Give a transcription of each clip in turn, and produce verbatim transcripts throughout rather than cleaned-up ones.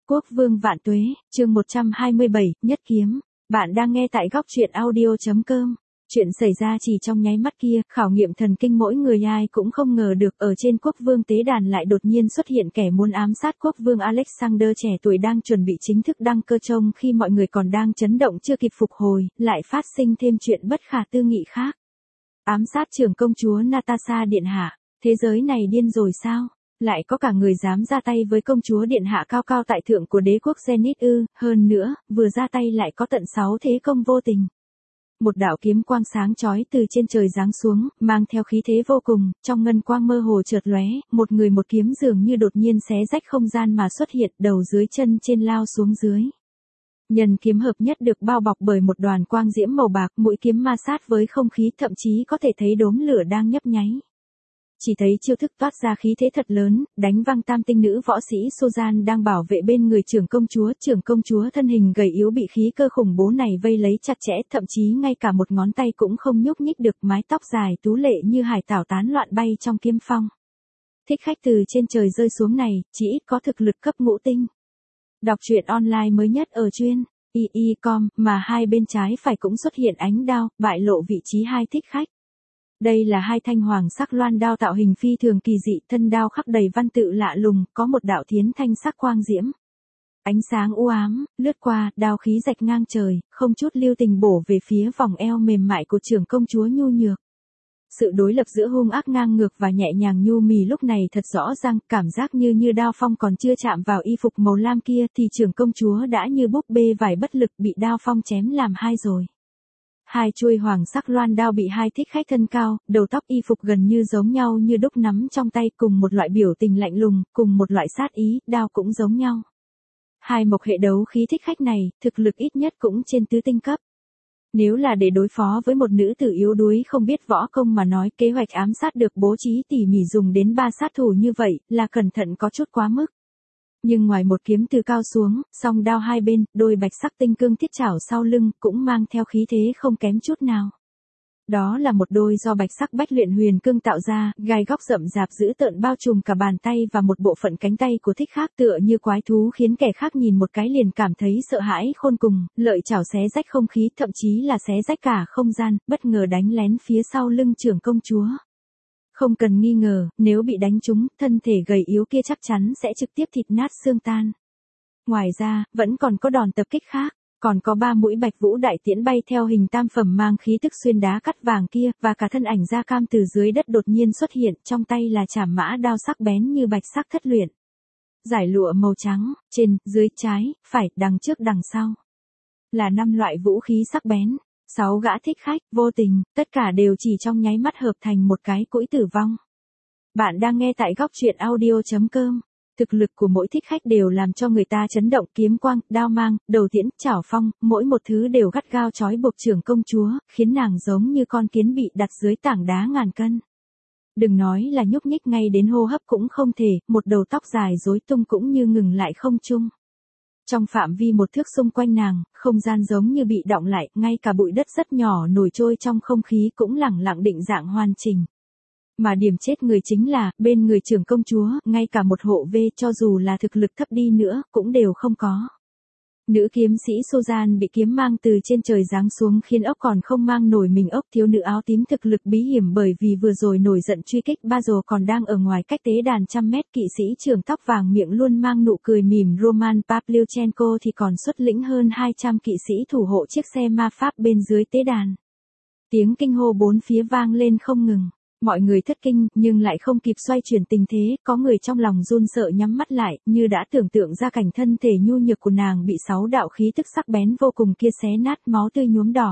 Quốc vương vạn tuế, chương một trăm hai mươi bảy, nhất kiếm. Bạn đang nghe tại góc truyện audio chấm com. Chuyện xảy ra chỉ trong nháy mắt kia, khảo nghiệm thần kinh mỗi người ai cũng không ngờ được ở trên quốc vương tế đàn lại đột nhiên xuất hiện kẻ muốn ám sát quốc vương Alexander trẻ tuổi đang chuẩn bị chính thức đăng cơ trông khi mọi người còn đang chấn động chưa kịp phục hồi, lại phát sinh thêm chuyện bất khả tư nghị khác. Ám sát trưởng công chúa Natasha điện hạ, thế giới này điên rồi sao? Lại có cả người dám ra tay với công chúa điện hạ cao cao tại thượng của đế quốc Zenith ư, hơn nữa, vừa ra tay lại có tận sáu thế công vô tình. Một đạo kiếm quang sáng chói từ trên trời giáng xuống, mang theo khí thế vô cùng, trong ngân quang mơ hồ chợt lóe, một người một kiếm dường như đột nhiên xé rách không gian mà xuất hiện, đầu dưới chân trên lao xuống dưới. Nhân kiếm hợp nhất được bao bọc bởi một đoàn quang diễm màu bạc, mũi kiếm ma sát với không khí, thậm chí có thể thấy đốm lửa đang nhấp nháy. Chỉ thấy chiêu thức toát ra khí thế thật lớn, đánh văng tam tinh nữ võ sĩ Suzan đang bảo vệ bên người trưởng công chúa. Trưởng công chúa thân hình gầy yếu bị khí cơ khủng bố này vây lấy chặt chẽ, thậm chí ngay cả một ngón tay cũng không nhúc nhích được, mái tóc dài tú lệ như hải tảo tán loạn bay trong kiếm phong. Thích khách từ trên trời rơi xuống này, chỉ ít có thực lực cấp ngũ tinh. Đọc truyện online mới nhất ở chuyên i i chấm com, mà hai bên trái phải cũng xuất hiện ánh đao, bại lộ vị trí hai thích khách. Đây là hai thanh hoàng sắc loan đao tạo hình phi thường kỳ dị, thân đao khắc đầy văn tự lạ lùng, có một đạo thiến thanh sắc quang diễm. Ánh sáng u ám, lướt qua, đao khí rạch ngang trời, không chút lưu tình bổ về phía vòng eo mềm mại của trưởng công chúa nhu nhược. Sự đối lập giữa hung ác ngang ngược và nhẹ nhàng nhu mì lúc này thật rõ ràng, cảm giác như như đao phong còn chưa chạm vào y phục màu lam kia thì trưởng công chúa đã như búp bê vải bất lực bị đao phong chém làm hai rồi. Hai chuôi hoàng sắc loan đao bị hai thích khách thân cao, đầu tóc y phục gần như giống nhau như đúc nắm trong tay, cùng một loại biểu tình lạnh lùng, cùng một loại sát ý, đao cũng giống nhau. Hai mộc hệ đấu khí thích khách này, thực lực ít nhất cũng trên tứ tinh cấp. Nếu là để đối phó với một nữ tử yếu đuối không biết võ công mà nói, kế hoạch ám sát được bố trí tỉ mỉ dùng đến ba sát thủ như vậy, là cẩn thận có chút quá mức. Nhưng ngoài một kiếm từ cao xuống, song đao hai bên, đôi bạch sắc tinh cương thiết chảo sau lưng, cũng mang theo khí thế không kém chút nào. Đó là một đôi do bạch sắc bách luyện huyền cương tạo ra, gai góc rậm rạp dữ tợn bao trùm cả bàn tay và một bộ phận cánh tay của thích khác, tựa như quái thú khiến kẻ khác nhìn một cái liền cảm thấy sợ hãi khôn cùng, lợi chảo xé rách không khí, thậm chí là xé rách cả không gian, bất ngờ đánh lén phía sau lưng trưởng công chúa. Không cần nghi ngờ, nếu bị đánh trúng, thân thể gầy yếu kia chắc chắn sẽ trực tiếp thịt nát xương tan. Ngoài ra, vẫn còn có đòn tập kích khác, còn có ba mũi bạch vũ đại tiễn bay theo hình tam phẩm mang khí tức xuyên đá cắt vàng kia, và cả thân ảnh da cam từ dưới đất đột nhiên xuất hiện, trong tay là trảm mã đao sắc bén như bạch sắc thất luyện. Giải lụa màu trắng, trên, dưới, trái, phải, đằng trước đằng sau. Là năm loại vũ khí sắc bén. Sáu gã thích khách, vô tình, tất cả đều chỉ trong nháy mắt hợp thành một cái cũi tử vong. Bạn đang nghe tại góc truyện audio chấm com. Thực lực của mỗi thích khách đều làm cho người ta chấn động, kiếm quang, đao mang, đầu tiễn, chảo phong, mỗi một thứ đều gắt gao trói buộc trưởng công chúa, khiến nàng giống như con kiến bị đặt dưới tảng đá ngàn cân. Đừng nói là nhúc nhích, ngay đến hô hấp cũng không thể, một đầu tóc dài rối tung cũng như ngừng lại không trung. Trong phạm vi một thước xung quanh nàng, không gian giống như bị đọng lại, ngay cả bụi đất rất nhỏ nổi trôi trong không khí cũng lẳng lặng định dạng hoàn chỉnh. Mà điểm chết người chính là, bên người trưởng công chúa, ngay cả một hộ vệ cho dù là thực lực thấp đi nữa, cũng đều không có. Nữ kiếm sĩ Suzan bị kiếm mang từ trên trời giáng xuống khiến ốc còn không mang nổi mình ốc. Thiếu nữ áo tím thực lực bí hiểm bởi vì vừa rồi nổi giận truy kích Basil còn đang ở ngoài cách tế đàn trăm mét. Kỵ sĩ trưởng tóc vàng miệng luôn mang nụ cười mỉm Roman Pavlyuchenko thì còn xuất lĩnh hơn hai trăm kỵ sĩ thủ hộ chiếc xe ma pháp bên dưới tế đàn. Tiếng kinh hô bốn phía vang lên không ngừng. Mọi người thất kinh, nhưng lại không kịp xoay chuyển tình thế, có người trong lòng run sợ nhắm mắt lại, như đã tưởng tượng ra cảnh thân thể nhu nhược của nàng bị sáu đạo khí tức sắc bén vô cùng kia xé nát, máu tươi nhuốm đỏ.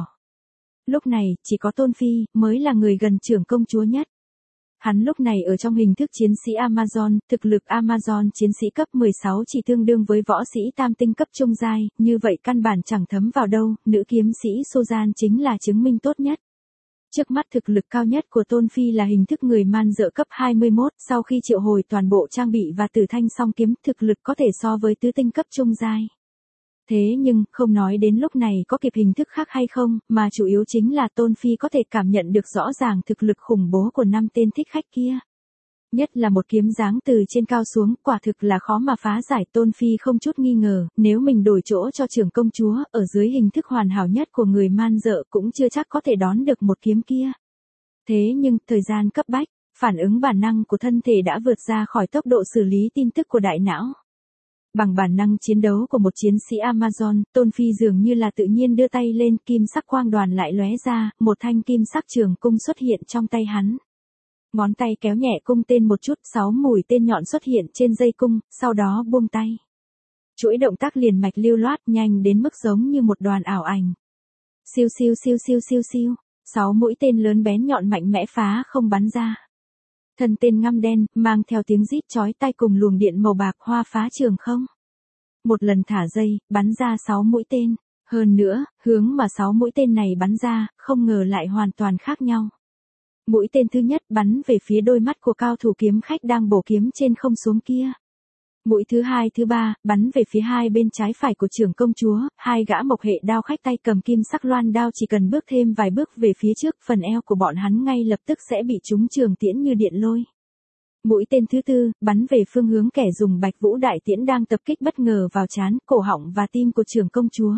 Lúc này, chỉ có Tôn Phi, mới là người gần trưởng công chúa nhất. Hắn lúc này ở trong hình thức chiến sĩ Amazon, thực lực Amazon chiến sĩ cấp mười sáu chỉ tương đương với võ sĩ tam tinh cấp trung giai, như vậy căn bản chẳng thấm vào đâu, nữ kiếm sĩ Suzan chính là chứng minh tốt nhất. Trước mắt thực lực cao nhất của Tôn Phi là hình thức người man dợ cấp hai mươi mốt, sau khi triệu hồi toàn bộ trang bị và tử thanh song kiếm, thực lực có thể so với tứ tinh cấp trung giai. Thế nhưng, không nói đến lúc này có kịp hình thức khác hay không, mà chủ yếu chính là Tôn Phi có thể cảm nhận được rõ ràng thực lực khủng bố của năm tên thích khách kia. Nhất là một kiếm giáng từ trên cao xuống, quả thực là khó mà phá giải. Tôn Phi không chút nghi ngờ, nếu mình đổi chỗ cho trưởng công chúa, ở dưới hình thức hoàn hảo nhất của người man dợ cũng chưa chắc có thể đón được một kiếm kia. Thế nhưng, thời gian cấp bách, phản ứng bản năng của thân thể đã vượt ra khỏi tốc độ xử lý tin tức của đại não. Bằng bản năng chiến đấu của một chiến sĩ Amazon, Tôn Phi dường như là tự nhiên đưa tay lên, kim sắc quang đoàn lại lóe ra, một thanh kim sắc trường cung xuất hiện trong tay hắn. Ngón tay kéo nhẹ cung tên một chút, sáu mũi tên nhọn xuất hiện trên dây cung, sau đó buông tay. Chuỗi động tác liền mạch lưu loát, nhanh đến mức giống như một đoàn ảo ảnh. Siêu siêu siêu siêu siêu siêu, sáu mũi tên lớn bén nhọn mạnh mẽ phá không bắn ra. Thân tên ngăm đen, mang theo tiếng rít chói tai cùng luồng điện màu bạc hoa phá trường không. Một lần thả dây, bắn ra sáu mũi tên. Hơn nữa, hướng mà sáu mũi tên này bắn ra, không ngờ lại hoàn toàn khác nhau. Mũi tên thứ nhất bắn về phía đôi mắt của cao thủ kiếm khách đang bổ kiếm trên không xuống kia. Mũi thứ hai thứ ba, bắn về phía hai bên trái phải của trưởng công chúa, hai gã mộc hệ đao khách tay cầm kim sắc loan đao chỉ cần bước thêm vài bước về phía trước, phần eo của bọn hắn ngay lập tức sẽ bị trúng trường tiễn như điện lôi. Mũi tên thứ tư, bắn về phương hướng kẻ dùng Bạch Vũ đại tiễn đang tập kích bất ngờ vào trán, cổ họng và tim của trưởng công chúa.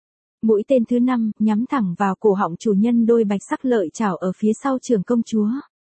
Mũi tên thứ năm, nhắm thẳng vào cổ họng chủ nhân đôi bạch sắc lợi chảo ở phía sau trưởng công chúa.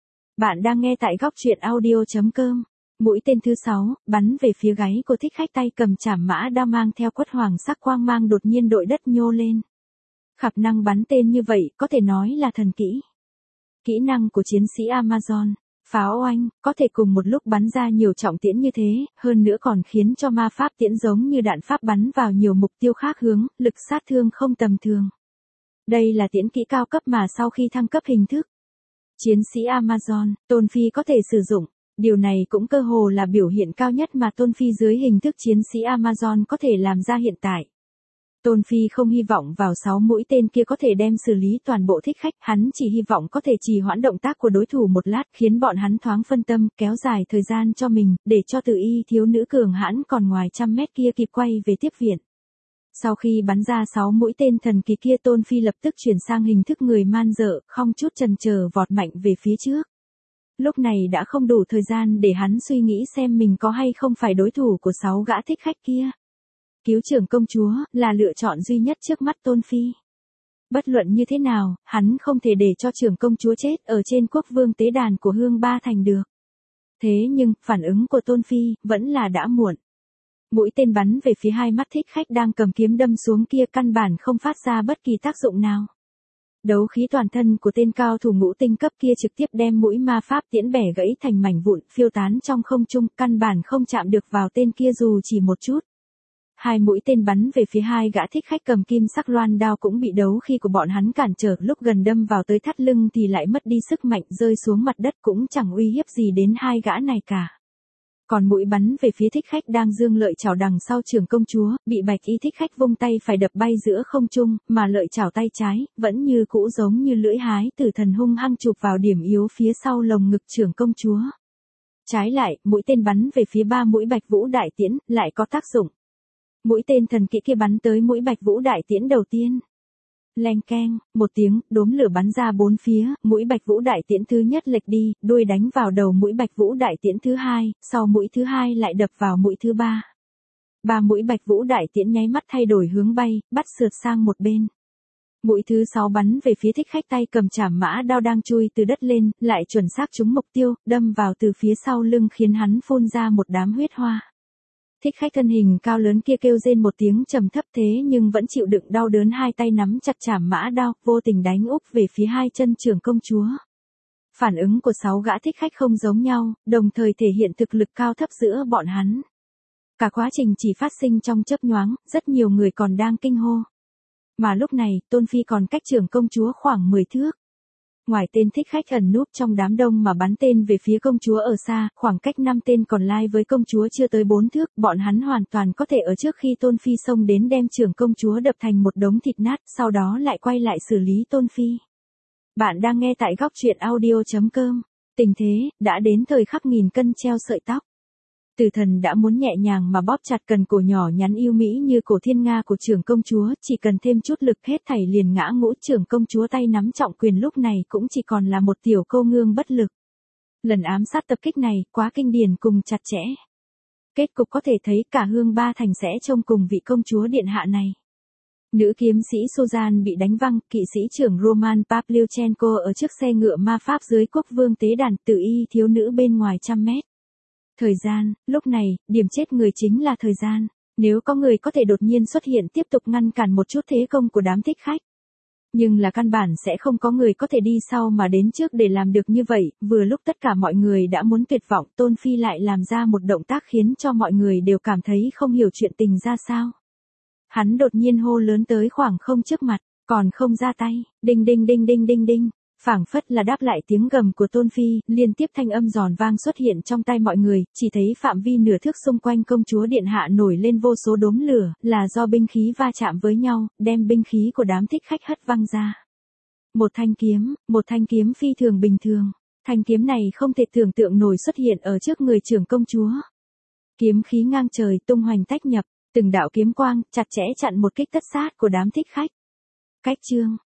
Bạn đang nghe tại góc truyện audio chấm com. Mũi tên thứ sáu, bắn về phía gáy của thích khách tay cầm chảm mã đao mang theo quất hoàng sắc quang mang đột nhiên đội đất nhô lên. Khả năng bắn tên như vậy có thể nói là thần kỹ. Kỹ năng của chiến sĩ Amazon, pháo oanh, có thể cùng một lúc bắn ra nhiều trọng tiễn như thế, hơn nữa còn khiến cho ma pháp tiễn giống như đạn pháp bắn vào nhiều mục tiêu khác hướng, lực sát thương không tầm thường. Đây là tiễn kỹ cao cấp mà sau khi thăng cấp hình thức, chiến sĩ Amazon, Tôn Phi có thể sử dụng. Điều này cũng cơ hồ là biểu hiện cao nhất mà Tôn Phi dưới hình thức chiến sĩ Amazon có thể làm ra hiện tại. Tôn Phi không hy vọng vào sáu mũi tên kia có thể đem xử lý toàn bộ thích khách, hắn chỉ hy vọng có thể trì hoãn động tác của đối thủ một lát, khiến bọn hắn thoáng phân tâm, kéo dài thời gian cho mình, để cho Từ Y thiếu nữ cường hãn còn ngoài trăm mét kia kịp quay về tiếp viện. Sau khi bắn ra sáu mũi tên thần kỳ kia, Tôn Phi lập tức chuyển sang hình thức người man dợ, không chút chần chờ vọt mạnh về phía trước. Lúc này đã không đủ thời gian để hắn suy nghĩ xem mình có hay không phải đối thủ của sáu gã thích khách kia. Cứu trưởng công chúa là lựa chọn duy nhất trước mắt Tôn Phi. Bất luận như thế nào, hắn không thể để cho trưởng công chúa chết ở trên quốc vương tế đàn của Hương Ba Thành được. Thế nhưng, phản ứng của Tôn Phi vẫn là đã muộn. Mũi tên bắn về phía hai mắt thích khách đang cầm kiếm đâm xuống kia căn bản không phát ra bất kỳ tác dụng nào. Đấu khí toàn thân của tên cao thủ ngũ tinh cấp kia trực tiếp đem mũi ma pháp tiễn bẻ gãy thành mảnh vụn, phiêu tán trong không trung, căn bản không chạm được vào tên kia dù chỉ một chút. Hai mũi tên bắn về phía hai gã thích khách cầm kim sắc loan đao cũng bị đấu khí của bọn hắn cản trở, lúc gần đâm vào tới thắt lưng thì lại mất đi sức mạnh, rơi xuống mặt đất cũng chẳng uy hiếp gì đến hai gã này cả. Còn mũi bắn về phía thích khách đang dương lợi chảo đằng sau trưởng công chúa, bị bạch y thích khách vung tay phải đập bay giữa không trung, mà lợi chảo tay trái, vẫn như cũ giống như lưỡi hái tử thần hung hăng chụp vào điểm yếu phía sau lồng ngực trưởng công chúa. Trái lại, mũi tên bắn về phía ba mũi Bạch Vũ đại tiễn, lại có tác dụng. Mũi tên thần kỹ kia bắn tới mũi Bạch Vũ đại tiễn đầu tiên. Leng keng, một tiếng, đốm lửa bắn ra bốn phía, mũi Bạch Vũ đại tiễn thứ nhất lệch đi, đuôi đánh vào đầu mũi Bạch Vũ đại tiễn thứ hai, sau mũi thứ hai lại đập vào mũi thứ ba. Ba mũi Bạch Vũ đại tiễn nháy mắt thay đổi hướng bay, bắt sượt sang một bên. Mũi thứ sáu bắn về phía thích khách tay cầm chảm mã đao đang chui từ đất lên, lại chuẩn xác trúng mục tiêu, đâm vào từ phía sau lưng khiến hắn phun ra một đám huyết hoa. Thích khách thân hình cao lớn kia kêu rên một tiếng trầm thấp thế nhưng vẫn chịu đựng đau đớn, hai tay nắm chặt chảm mã đao, vô tình đánh úp về phía hai chân trưởng công chúa. Phản ứng của sáu gã thích khách không giống nhau, đồng thời thể hiện thực lực cao thấp giữa bọn hắn. Cả quá trình chỉ phát sinh trong chớp nhoáng, rất nhiều người còn đang kinh hô. Mà lúc này, Tôn Phi còn cách trưởng công chúa khoảng mười thước. Ngoài tên thích khách ẩn núp trong đám đông mà bắn tên về phía công chúa ở xa, khoảng cách năm tên còn lai với công chúa chưa tới bốn thước, bọn hắn hoàn toàn có thể ở trước khi Tôn Phi xông đến đem trưởng công chúa đập thành một đống thịt nát, sau đó lại quay lại xử lý Tôn Phi. Bạn đang nghe tại góc truyện audio chấm com. Tình thế, đã đến thời khắc nghìn cân treo sợi tóc. Tử thần đã muốn nhẹ nhàng mà bóp chặt cần cổ nhỏ nhắn yêu mỹ như cổ thiên nga của trưởng công chúa, chỉ cần thêm chút lực hết thảy liền ngã ngũ. Trưởng công chúa tay nắm trọng quyền lúc này cũng chỉ còn là một tiểu cô ngương bất lực. Lần ám sát tập kích này quá kinh điển cùng chặt chẽ. Kết cục có thể thấy cả Hương Ba Thành sẽ trông cùng vị công chúa điện hạ này. Nữ kiếm sĩ Susan bị đánh văng, kỵ sĩ trưởng Roman Pavlyuchenko ở trước xe ngựa ma pháp dưới quốc vương tế đàn, tự y thiếu nữ bên ngoài trăm mét. Thời gian, lúc này, điểm chết người chính là thời gian. Nếu có người có thể đột nhiên xuất hiện tiếp tục ngăn cản một chút thế công của đám thích khách. Nhưng là căn bản sẽ không có người có thể đi sau mà đến trước để làm được như vậy, vừa lúc tất cả mọi người đã muốn tuyệt vọng, Tôn Phi lại làm ra một động tác khiến cho mọi người đều cảm thấy không hiểu chuyện tình ra sao. Hắn đột nhiên hô lớn tới khoảng không trước mặt, còn không ra tay, đinh đinh đinh đinh đinh đinh, phảng phất là đáp lại tiếng gầm của Tôn Phi, liên tiếp thanh âm giòn vang xuất hiện trong tai mọi người, chỉ thấy phạm vi nửa thước xung quanh công chúa điện hạ nổi lên vô số đốm lửa, là do binh khí va chạm với nhau, đem binh khí của đám thích khách hất văng ra. Một thanh kiếm, một thanh kiếm phi thường bình thường, thanh kiếm này không thể tưởng tượng nổi xuất hiện ở trước người trưởng công chúa. Kiếm khí ngang trời tung hoành tách nhập, từng đạo kiếm quang chặt chẽ chặn một kích tất sát của đám thích khách. Cách chương